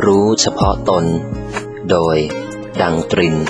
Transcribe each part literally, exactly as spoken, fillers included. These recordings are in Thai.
รู้เฉพาะตนโดยดังตริน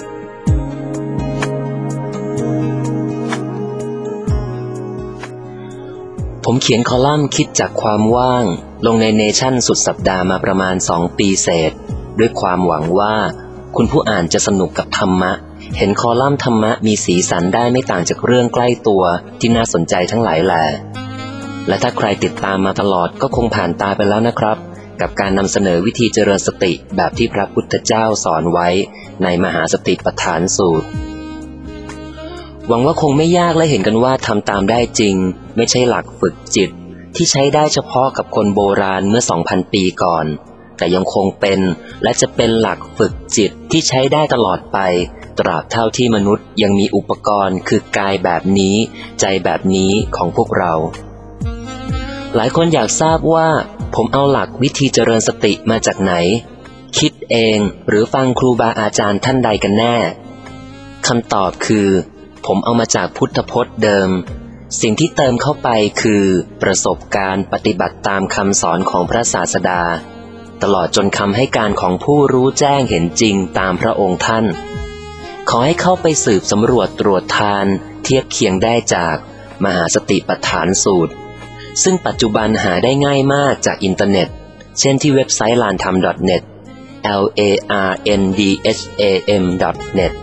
ผมเขียนคอลัมน์คิดจากความว่างลงในเนชั่นสุดสัปดาห์มาประมาณสองปีเศษด้วยความหวังว่าคุณผู้อ่านจะสนุกกับธรรมะเห็นคอลัมน์ธรรมะมีสีสันได้ไม่ต่างจากเรื่องใกล้ตัวที่น่าสนใจทั้งหลายแหล่และถ้าใครติดตามมาตลอดก็คงผ่านตาไปแล้วนะครับกับการนำเสนอวิธีเจริญสติแบบที่พระพุทธเจ้าสอนไว้ในมหาสติปัฏฐานสูตรหวังว่าคงไม่ยากและเห็นกันว่าทำตามได้จริงไม่ใช่หลักฝึกจิตที่ใช้ได้เฉพาะกับคนโบราณเมื่อ สองพัน ปีก่อนแต่ยังคงเป็นและจะเป็นหลักฝึกจิตที่ใช้ได้ตลอดไปตราบเท่าที่มนุษย์ยังมีอุปกรณ์คือกายแบบนี้ใจแบบนี้ของพวกเราหลายคนอยากทราบว่าผมเอาหลักวิธีเจริญสติมาจากไหนคิดเองหรือฟังครูบาอาจารย์ท่านใดกันแน่คำตอบคือผมเอามาจากพุทธพจน์เดิมสิ่งที่เติมเข้าไปคือประสบการณ์ปฏิบัติตามคำสอนของพระศาสดาตลอดจนคำให้การของผู้รู้แจ้งเห็นจริงตามพระองค์ท่านขอให้เข้าไปสืบสำรวจตรวจทานเทียบเคียงได้จากมหาสติปัฏฐานสูตรซึ่งปัจจุบันหาได้ง่ายมากจากอินเทอร์เน็ตเช่นที่เว็บไซต์ แอล เอ เอ็น ที เอ เอ็ม ดอท เน็ต แอล เอ อาร์ เอ็น ดี เอช เอ เอ็ม ดอท เน็ต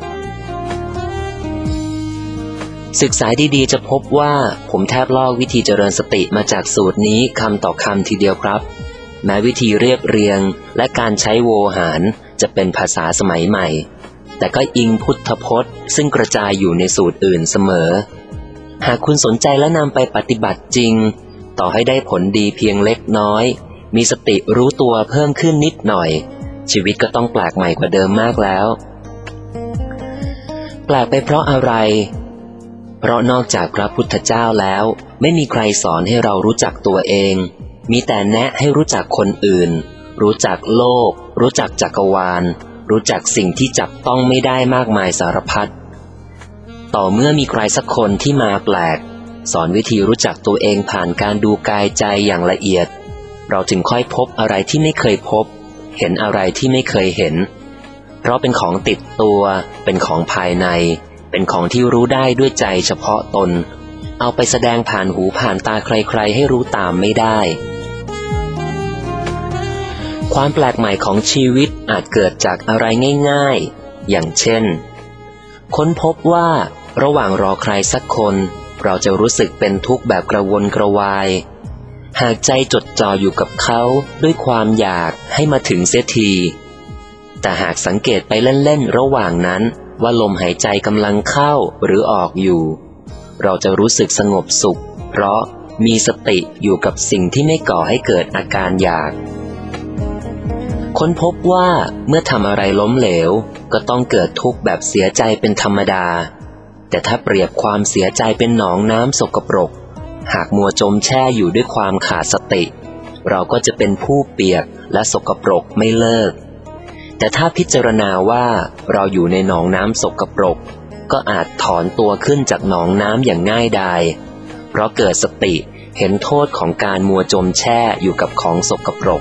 ศึกษาดีๆจะพบว่าผมแทบลอกวิธีเจริญสติมาจากสูตรนี้คำต่อคำทีเดียวครับแม้วิธีเรียบเรียงและการใช้โวหารจะเป็นภาษาสมัยใหม่แต่ก็อิงพุทธพจน์ซึ่งกระจายอยู่ในสูตรอื่นเสมอหากคุณสนใจและนำไปปฏิบัติจริงต่อให้ได้ผลดีเพียงเล็กน้อยมีสติรู้ตัวเพิ่มขึ้นนิดหน่อยชีวิตก็ต้องแปลกใหม่กว่าเดิมมากแล้วแปลกไปเพราะอะไรเพราะนอกจากพระพุทธเจ้าแล้วไม่มีใครสอนให้เรารู้จักตัวเองมีแต่แนะให้รู้จักคนอื่นรู้จักโลกรู้จักจักรวาลรู้จักสิ่งที่จับต้องไม่ได้มากมายสารพัดต่อเมื่อมีใครสักคนที่มาแปลกสอนวิธีรู้จักตัวเองผ่านการดูกายใจอย่างละเอียดเราจึงค่อยพบอะไรที่ไม่เคยพบเห็นอะไรที่ไม่เคยเห็นเพราะเป็นของติดตัวเป็นของภายในเป็นของที่รู้ได้ด้วยใจเฉพาะตนเอาไปแสดงผ่านหูผ่านตาใครๆให้รู้ตามไม่ได้ความแปลกใหม่ของชีวิตอาจเกิดจากอะไรง่ายๆอย่างเช่นค้นพบว่าระหว่างรอใครสักคนเราจะรู้สึกเป็นทุกข์แบบกระวนกระวายหากใจจดจ่ออยู่กับเขาด้วยความอยากให้มาถึงเสียทีแต่หากสังเกตไปเล่นๆระหว่างนั้นว่าลมหายใจกำลังเข้าหรือออกอยู่เราจะรู้สึกสงบสุขเพราะมีสติอยู่กับสิ่งที่ไม่ก่อให้เกิดอาการอยากค้นพบว่าเมื่อทำอะไรล้มเหลวก็ต้องเกิดทุกข์แบบเสียใจเป็นธรรมดาแต่ถ้าเปรียบความเสียใจเป็นหนองน้ำสกปรกหากมัวจมแช่อยู่ด้วยความขาดสติเราก็จะเป็นผู้เปียกและสกปรกไม่เลิกแต่ถ้าพิจารณาว่าเราอยู่ในหนองน้ำสกปรกก็อาจถอนตัวขึ้นจากหนองน้ำอย่างง่ายดายเพราะเกิดสติเห็นโทษของการมัวจมแช่อยู่กับของสกปรก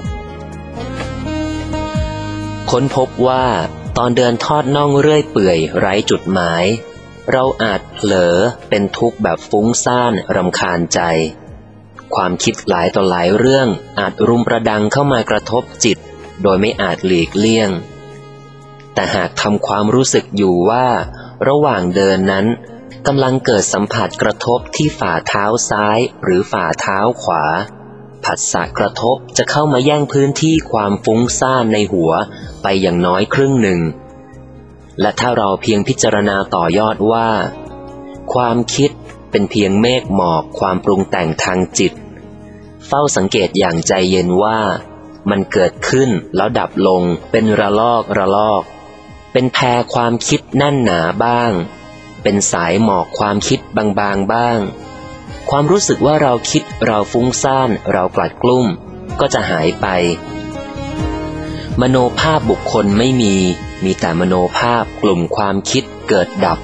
ค้นพบว่าตอนเดินทอดน่องเรื่อยเปื่อยไร้จุดหมายเราอาจเผลอเป็นทุกข์แบบฟุ้งซ่านรำคาญใจความคิดหลายต่อหลายเรื่องอาจรุมประดังเข้ามากระทบจิตโดยไม่อาจหลีกเลี่ยงแต่หากทำความรู้สึกอยู่ว่าระหว่างเดินนั้นกำลังเกิดสัมผัสกระทบที่ฝ่าเท้าซ้ายหรือฝ่าเท้าขวาผัสสะกระทบจะเข้ามาแย่งพื้นที่ความฟุ้งซ่านในหัวไปอย่างน้อยครึ่งหนึ่งและถ้าเราเพียงพิจารณาต่อยอดว่าความคิดเป็นเพียงเมฆหมอกความปรุงแต่งทางจิตเฝ้าสังเกตอย่างใจเย็นว่ามันเกิดขึ้นแล้วดับลงเป็นระลอกระลอกเป็นแพรความคิดแน่นหนาบ้างเป็นสายหมอกความคิดบางๆบ้างความรู้สึกว่าเราคิดเราฟุ้งซ่านเรากลัดกลุ้มก็จะหายไปมโนภาพบุคคลไม่มีมีแต่มโนภาพกลุ่มความคิดเกิดดับ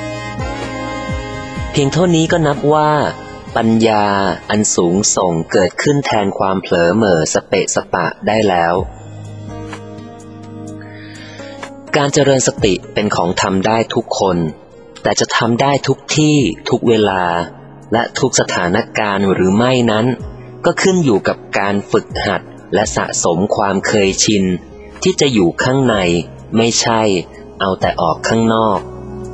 เพียงเท่านี้ก็นับว่าปัญญาอันสูงส่งเกิดขึ้นแทนความเผลอเหม่อสเปะสปะได้แล้วการเจริญสติเป็นของทำได้ทุกคนแต่จะทำได้ทุกที่ทุกเวลาและทุกสถานการณ์หรือไม่นั้นก็ขึ้นอยู่กับการฝึกหัดและสะสมความเคยชินที่จะอยู่ข้างในไม่ใช่เอาแต่ออกข้างนอก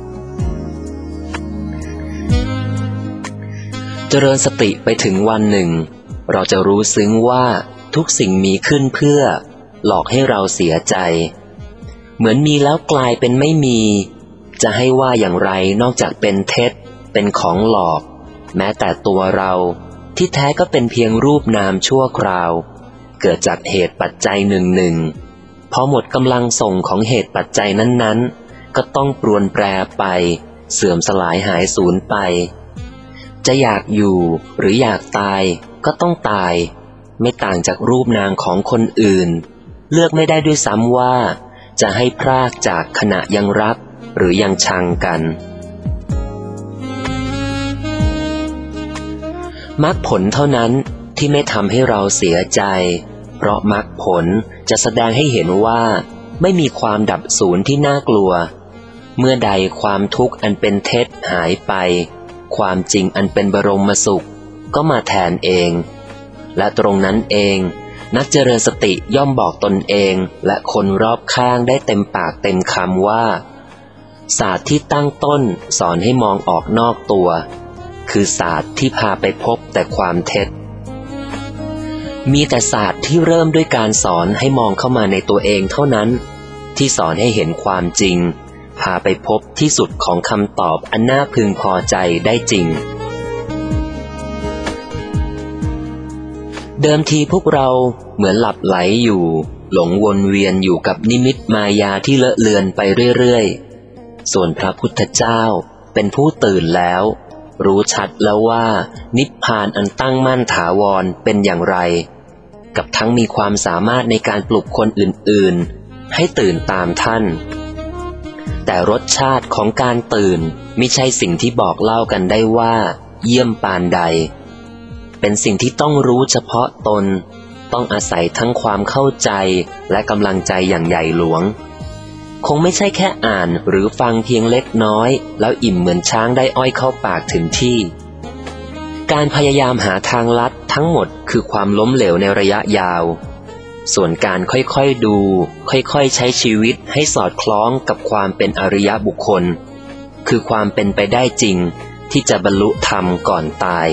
เจริญสติไปถึงวันหนึ่งเราจะรู้ซึ้งว่าทุกสิ่งมีขึ้นเพื่อหลอกให้เราเสียใจเหมือนมีแล้วกลายเป็นไม่มีจะให้ว่าอย่างไรนอกจากเป็นเท็จเป็นของหลอกแม้แต่ตัวเราที่แท้ก็เป็นเพียงรูปนามชั่วคราวเกิดจากเหตุปัจจัยหนึ่งหนึ่งพอหมดกำลังส่งของเหตุปัจจัยนั้นๆก็ต้องปรวนแปรไปเสื่อมสลายหายสูญไปจะอยากอยู่หรืออยากตายก็ต้องตายไม่ต่างจากรูปนามของคนอื่นเลือกไม่ได้ด้วยซ้ำว่าจะให้พรากจากขณะยังรักหรือยังชังกันมรรคผลเท่านั้นที่ไม่ทำให้เราเสียใจเพราะมรรคผลจะแสดงให้เห็นว่าไม่มีความดับสูญที่น่ากลัวเมื่อใดความทุกข์อันเป็นเท็จหายไปความจริงอันเป็นบรมสุขก็มาแทนเองและตรงนั้นเองนักเจริญสติย่อมบอกตนเองและคนรอบข้างได้เต็มปากเต็มคำว่าศาสตร์ที่ตั้งต้นสอนให้มองออกนอกตัวคือศาสตร์ที่พาไปพบแต่ความเท็จมีแต่ศาสตร์ที่เริ่มด้วยการสอนให้มองเข้ามาในตัวเองเท่านั้นที่สอนให้เห็นความจริงพาไปพบที่สุดของคำตอบอันน่าพึงพอใจได้จริงเดิมทีพวกเราเหมือนหลับไหลอยู่หลงวนเวียนอยู่กับนิมิตมายาที่เลอะเลือนไปเรื่อยๆส่วนพระพุทธเจ้าเป็นผู้ตื่นแล้วรู้ชัดแล้วว่านิพพานอันตั้งมั่นถาวรเป็นอย่างไรกับทั้งมีความสามารถในการปลุกคนอื่นๆให้ตื่นตามท่านแต่รสชาติของการตื่นมิใช่สิ่งที่บอกเล่ากันได้ว่าเยี่ยมปานใดเป็นสิ่งที่ต้องรู้เฉพาะตนต้องอาศัยทั้งความเข้าใจและกำลังใจอย่างใหญ่หลวงคงไม่ใช่แค่อ่านหรือฟังเพียงเล็กน้อยแล้วอิ่มเหมือนช้างได้อ้อยเข้าปากถึงที่การพยายามหาทางลัดทั้งหมดคือความล้มเหลวในระยะยาวส่วนการค่อยๆดูค่อยๆใช้ชีวิตให้สอดคล้องกับความเป็นอริยบุคคลคือความเป็นไปได้จริงที่จะบรรลุธรรมก่อนตาย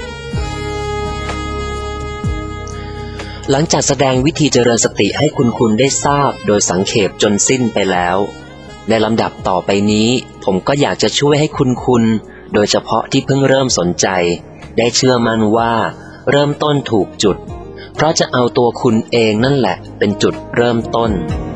หลังจากแสดงวิธีเจริญสติให้คุณคุณได้ทราบโดยสังเขปจนสิ้นไปแล้วในลำดับต่อไปนี้ผมก็อยากจะช่วยให้คุณคุณโดยเฉพาะที่เพิ่งเริ่มสนใจได้เชื่อมั่นว่าเริ่มต้นถูกจุดเพราะจะเอาตัวคุณเองนั่นแหละเป็นจุดเริ่มต้น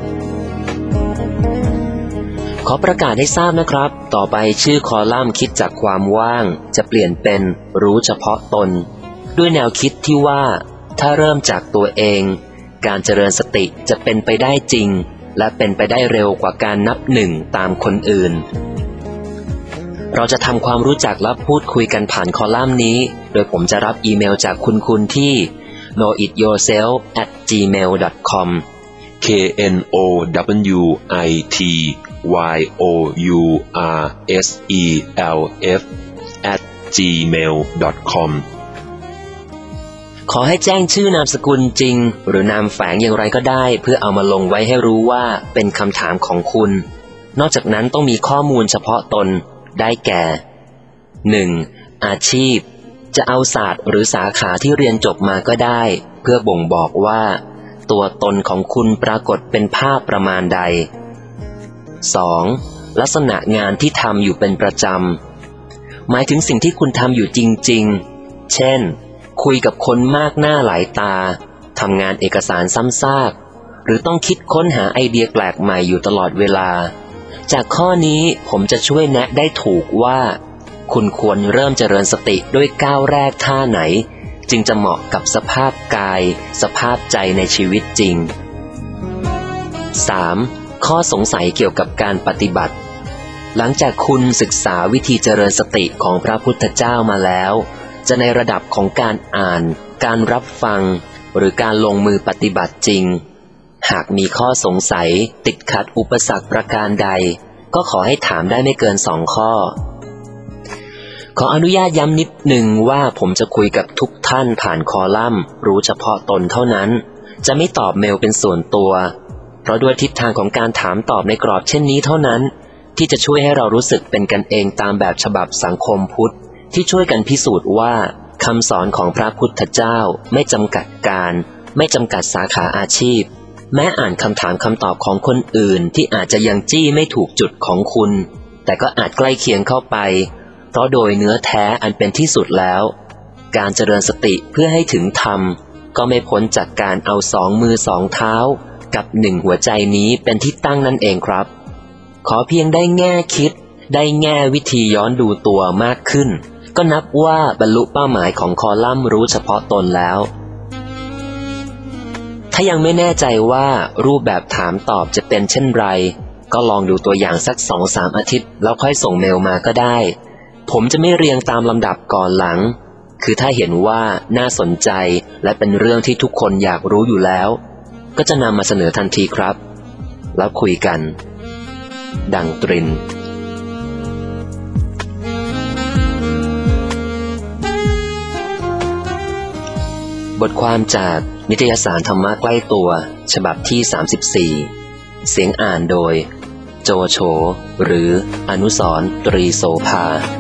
ขอประกาศให้ทราบนะครับต่อไปชื่อคอลัมน์คิดจากความว่างจะเปลี่ยนเป็นรู้เฉพาะตนด้วยแนวคิดที่ว่าถ้าเริ่มจากตัวเองการเจริญสติจะเป็นไปได้จริงและเป็นไปได้เร็วกว่าการนับหนึ่งตามคนอื่นเราจะทำความรู้จักและพูดคุยกันผ่านคอลัมน์นี้โดยผมจะรับอีเมลจากคุณคุณที่ โน อิท โยร์เซลฟ์ แอท จีเมล ดอท คอม K N O W I T Y O U R S E L F แอท จีเมล ดอท คอมขอให้แจ้งชื่อนามสกุลจริงหรือนามแฝงอย่างไรก็ได้เพื่อเอามาลงไว้ให้รู้ว่าเป็นคำถามของคุณนอกจากนั้นต้องมีข้อมูลเฉพาะตนได้แก่ หนึ่ง อาชีพจะเอาศาสตร์หรือสาขาที่เรียนจบมาก็ได้เพื่อบ่งบอกว่าตัวตนของคุณปรากฏเป็นภาพประมาณใด สอง ลักษณะงานที่ทำอยู่เป็นประจำหมายถึงสิ่งที่คุณทำอยู่จริงๆเช่นคุยกับคนมากหน้าหลายตาทำงานเอกสารซ้ำซากหรือต้องคิดค้นหาไอเดียแปลกใหม่อยู่ตลอดเวลาจากข้อนี้ผมจะช่วยแนะได้ถูกว่าคุณควรเริ่มเจริญสติด้วยก้าวแรกท่าไหนจึงจะเหมาะกับสภาพกายสภาพใจในชีวิตจริง สาม ข้อสงสัยเกี่ยวกับการปฏิบัติหลังจากคุณศึกษาวิธีเจริญสติของพระพุทธเจ้ามาแล้วจะในระดับของการอ่านการรับฟังหรือการลงมือปฏิบัติจริงหากมีข้อสงสัยติดขัดอุปสรรคประการใดก็ขอให้ถามได้ไม่เกินสองข้อขออนุญาตย้ำนิดหนึ่งว่าผมจะคุยกับทุกท่านผ่านคอลัมน์รู้เฉพาะตนเท่านั้นจะไม่ตอบเมลเป็นส่วนตัวเพราะด้วยทิศทางของการถามตอบในกรอบเช่นนี้เท่านั้นที่จะช่วยให้เรารู้สึกเป็นกันเองตามแบบฉบับสังคมพุทธที่ช่วยกันพิสูจน์ว่าคำสอนของพระพุทธเจ้าไม่จำกัดการไม่จำกัดสาขาอาชีพแม้อ่านคำถามคำตอบของคนอื่นที่อาจจะยังจี้ไม่ถูกจุดของคุณแต่ก็อาจใกล้เคียงเข้าไปเพราะโดยเนื้อแท้อันเป็นที่สุดแล้วการเจริญสติเพื่อให้ถึงธรรมก็ไม่พ้นจากการเอาสองมือสองเท้ากับหนึ่งหัวใจนี้เป็นที่ตั้งนั่นเองครับขอเพียงได้แง่คิดได้แง่วิธีย้อนดูตัวมากขึ้นก็นับว่าบรรลุเป้าหมายของคอลัมน์รู้เฉพาะตนแล้วถ้ายังไม่แน่ใจว่ารูปแบบถามตอบจะเป็นเช่นไรก็ลองดูตัวอย่างสัก สองถึงสาม อาทิตย์แล้วค่อยส่งเมลมาก็ได้ผมจะไม่เรียงตามลำดับก่อนหลังคือถ้าเห็นว่าน่าสนใจและเป็นเรื่องที่ทุกคนอยากรู้อยู่แล้วก็จะนำมาเสนอทันทีครับแล้วคุยกันดังตรินบทความจากนิตยสารธรรมะใกล้ตัวฉบับที่สามสิบสี่เสียงอ่านโดยโจโฉหรืออนุสรณ์ตรีโสภา